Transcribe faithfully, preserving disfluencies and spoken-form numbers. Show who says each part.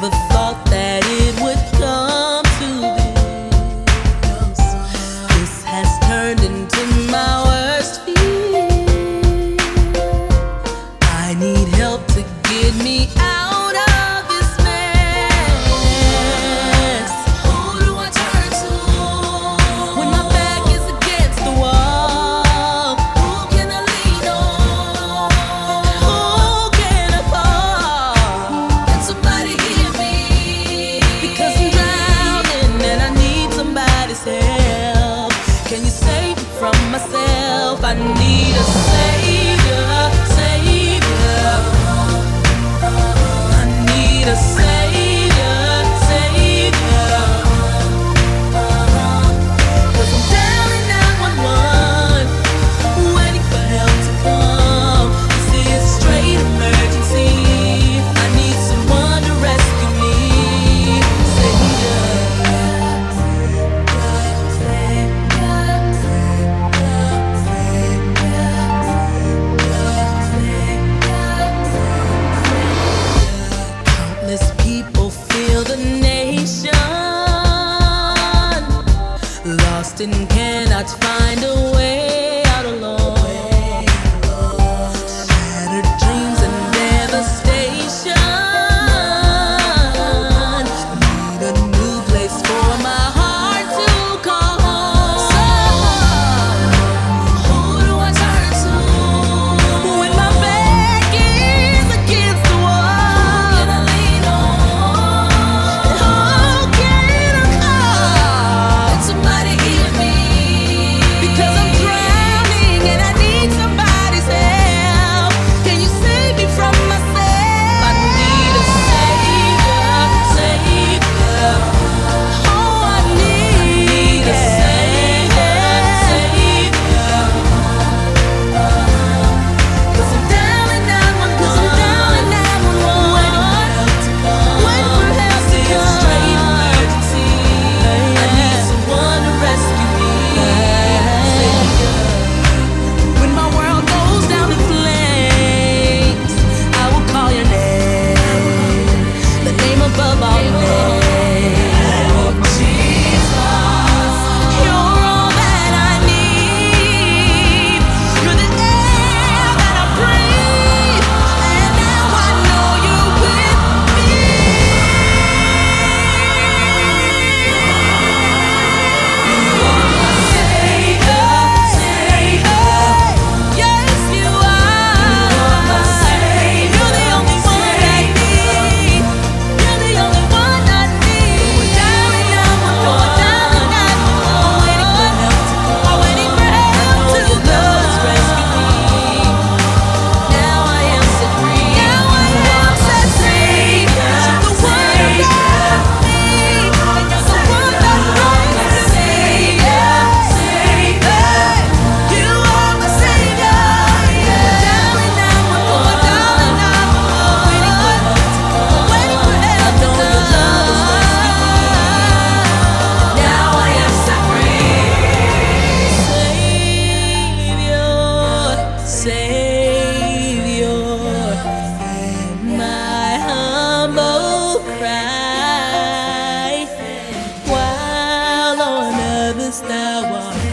Speaker 1: never thought that it would come to this. This has turned into my worst fear. I need help to get me out of this mess. Who do I turn to when my back is against the wall? Who can I lean on? Who can I call? Can somebody hear me? Because I'm drowning and I need somebody's help. Can you save me from myself? I need a savior, savior. I need a savior, savior. 'Cause I'm down in nine one one, waiting for help to come. This is a straight emergency. I need someone to rescue me. Savior, countless people fill the nation, lost and cannot find a way out alone. Shattered dreams and devastation. Need a new place for my heart to call home. So, who do I turn to when my back is against the wall? Who can I lean on? Who can I call? Can somebody hear me? Because I'm drowning and I need somebody's help. Can you save me from myself? I need a savior, savior. Oh, I need a savior, savior. 'Cause I'm down in nine one one, 'cause I'm down in nine one one, waiting for help to come. Waiting for help to come. This is a straight emergency. I need someone to rescue me. Savior. When my world goes down in flames, I will call your name, the name above all names. Jesus, you're all that I need. You're the air that I breathe, and now I know you're with me. You are my savior, savior. Yes, you are. You are my savior. You're the only one I need. You're the only one I need. We're down and down, we're going down and down. I'm waiting for help to come. I'm waiting for help to come. Your love has rescued me. Now I am set free. Now I am set free. You're the one that me. You're the one that brings me. Savior, you are my savior. Down and down, we're going down and down. Waiting for help to come. Waiting for help to come. Your love has rescued me. Now I am set free. Savior, Savior, my humble cry, while on others thou art